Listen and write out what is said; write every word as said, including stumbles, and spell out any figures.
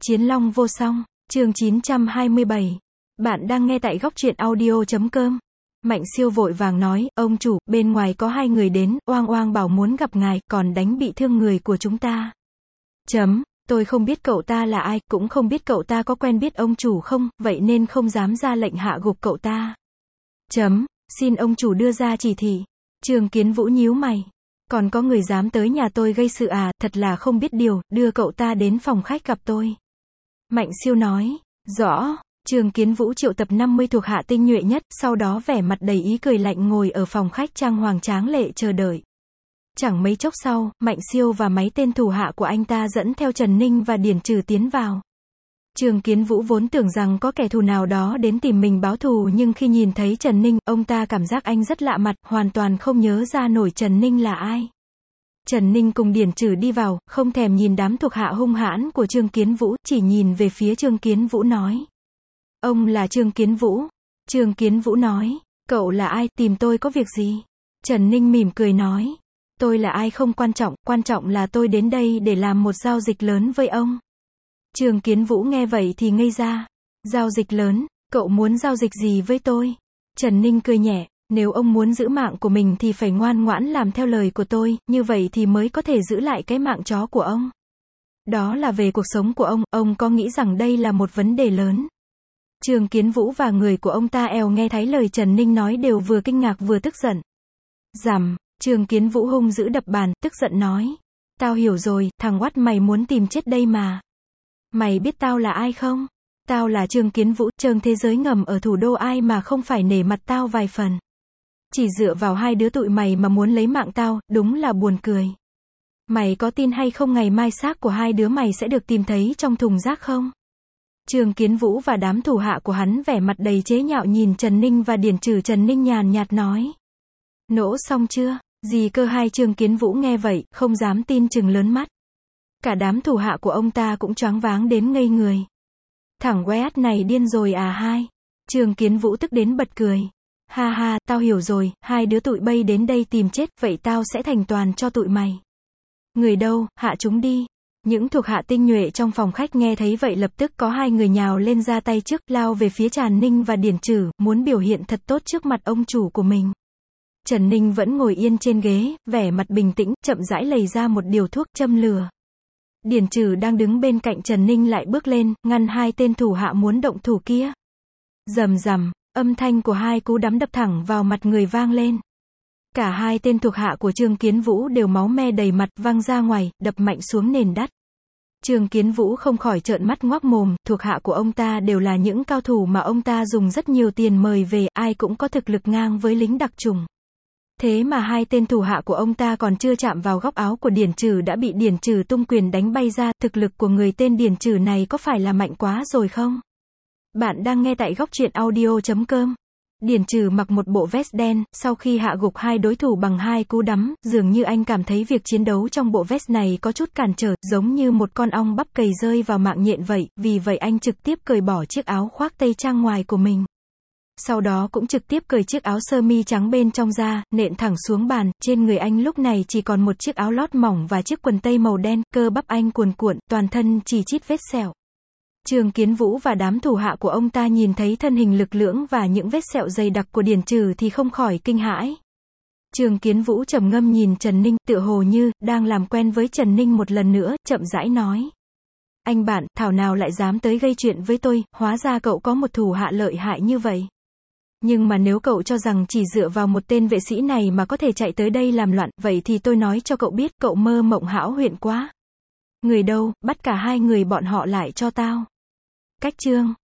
Chiến Long vô song, chương chín trăm hai mươi bảy. Bạn đang nghe tại góc truyện audio chấm com. Mạnh Siêu vội vàng nói, ông chủ, bên ngoài có hai người đến, oang oang bảo muốn gặp ngài, còn đánh bị thương người của chúng ta. Chấm, tôi không biết cậu ta là ai, cũng không biết cậu ta có quen biết ông chủ không, vậy nên không dám ra lệnh hạ gục cậu ta. Chấm, xin ông chủ đưa ra chỉ thị. Trương Kiến Vũ nhíu mày. Còn có người dám tới nhà tôi gây sự à, thật là không biết điều, đưa cậu ta đến phòng khách gặp tôi. Mạnh Siêu nói, rõ. Trương Kiến Vũ triệu tập năm mươi thuộc hạ tinh nhuệ nhất, sau đó vẻ mặt đầy ý cười lạnh ngồi ở phòng khách trang hoàng tráng lệ chờ đợi. Chẳng mấy chốc sau, Mạnh Siêu và mấy tên thủ hạ của anh ta dẫn theo Trần Ninh và Điển Trừ tiến vào. Trương Kiến Vũ vốn tưởng rằng có kẻ thù nào đó đến tìm mình báo thù, nhưng khi nhìn thấy Trần Ninh, ông ta cảm giác anh rất lạ mặt, hoàn toàn không nhớ ra nổi Trần Ninh là ai. Trần Ninh cùng Điển Trừ đi vào, không thèm nhìn đám thuộc hạ hung hãn của Trương Kiến Vũ, chỉ nhìn về phía Trương Kiến Vũ nói. Ông là Trương Kiến Vũ. Trương Kiến Vũ nói, cậu là ai, tìm tôi có việc gì? Trần Ninh mỉm cười nói, tôi là ai không quan trọng, quan trọng là tôi đến đây để làm một giao dịch lớn với ông. Trương Kiến Vũ nghe vậy thì ngây ra. Giao dịch lớn, cậu muốn giao dịch gì với tôi? Trần Ninh cười nhẹ, nếu ông muốn giữ mạng của mình thì phải ngoan ngoãn làm theo lời của tôi, như vậy thì mới có thể giữ lại cái mạng chó của ông. Đó là về cuộc sống của ông, ông có nghĩ rằng đây là một vấn đề lớn? Trương Kiến Vũ và người của ông ta èo nghe thấy lời Trần Ninh nói đều vừa kinh ngạc vừa tức giận. Rằm, Trương Kiến Vũ hung dữ đập bàn, tức giận nói. Tao hiểu rồi, thằng oắt mày muốn tìm chết đây mà. Mày biết tao là ai không? Tao là Trương Kiến Vũ, trơn thế giới ngầm ở thủ đô, ai mà không phải nể mặt tao vài phần. Chỉ dựa vào hai đứa tụi mày mà muốn lấy mạng tao, đúng là buồn cười. Mày có tin hay không ngày mai xác của hai đứa mày sẽ được tìm thấy trong thùng rác không? Trương Kiến Vũ và đám thủ hạ của hắn vẻ mặt đầy chế nhạo nhìn Trần Ninh và Điển Trừ. Trần Ninh nhàn nhạt nói. Nỗ xong chưa? Gì cơ? Hai Trương Kiến Vũ nghe vậy, không dám tin chừng lớn mắt. Cả đám thủ hạ của ông ta cũng choáng váng đến ngây người. Thằng quét này điên rồi à hai? Trương Kiến Vũ tức đến bật cười. Ha ha, tao hiểu rồi, hai đứa tụi bay đến đây tìm chết, vậy tao sẽ thành toàn cho tụi mày. Người đâu, hạ chúng đi. Những thuộc hạ tinh nhuệ trong phòng khách nghe thấy vậy lập tức có hai người nhào lên ra tay trước, lao về phía Trần Ninh và Điển Trừ, muốn biểu hiện thật tốt trước mặt ông chủ của mình. Trần Ninh vẫn ngồi yên trên ghế, vẻ mặt bình tĩnh, chậm rãi lấy ra một điều thuốc châm lửa. Điển Trừ đang đứng bên cạnh Trần Ninh lại bước lên, ngăn hai tên thủ hạ muốn động thủ kia. Rầm rầm, âm thanh của hai cú đấm đập thẳng vào mặt người vang lên. Cả hai tên thuộc hạ của Trương Kiến Vũ đều máu me đầy mặt, văng ra ngoài, đập mạnh xuống nền đất. Trương Kiến Vũ không khỏi trợn mắt ngoác mồm, thuộc hạ của ông ta đều là những cao thủ mà ông ta dùng rất nhiều tiền mời về, ai cũng có thực lực ngang với lính đặc chủng. Thế mà hai tên thủ hạ của ông ta còn chưa chạm vào góc áo của Điển Trừ đã bị Điển Trừ tung quyền đánh bay ra, thực lực của người tên Điển Trừ này có phải là mạnh quá rồi không? Bạn đang nghe tại góc truyện audio chấm com. Điển Trừ mặc một bộ vest đen, sau khi hạ gục hai đối thủ bằng hai cú đấm, dường như anh cảm thấy việc chiến đấu trong bộ vest này có chút cản trở, giống như một con ong bắp cày rơi vào mạng nhện vậy, vì vậy anh trực tiếp cởi bỏ chiếc áo khoác tây trang ngoài của mình. Sau đó cũng trực tiếp cởi chiếc áo sơ mi trắng bên trong ra, nện thẳng xuống bàn, trên người anh lúc này chỉ còn một chiếc áo lót mỏng và chiếc quần tây màu đen, cơ bắp anh cuồn cuộn, toàn thân chỉ chít vết sẹo. Trương Kiến Vũ và đám thủ hạ của ông ta nhìn thấy thân hình lực lưỡng và những vết sẹo dày đặc của Điển Trừ thì không khỏi kinh hãi. Trương Kiến Vũ trầm ngâm nhìn Trần Ninh, tựa hồ như đang làm quen với Trần Ninh một lần nữa, chậm rãi nói. Anh bạn, thảo nào lại dám tới gây chuyện với tôi, hóa ra cậu có một thủ hạ lợi hại như vậy. Nhưng mà nếu cậu cho rằng chỉ dựa vào một tên vệ sĩ này mà có thể chạy tới đây làm loạn, vậy thì tôi nói cho cậu biết, cậu mơ mộng hão huyền quá. Người đâu, bắt cả hai người bọn họ lại cho tao. Cách chương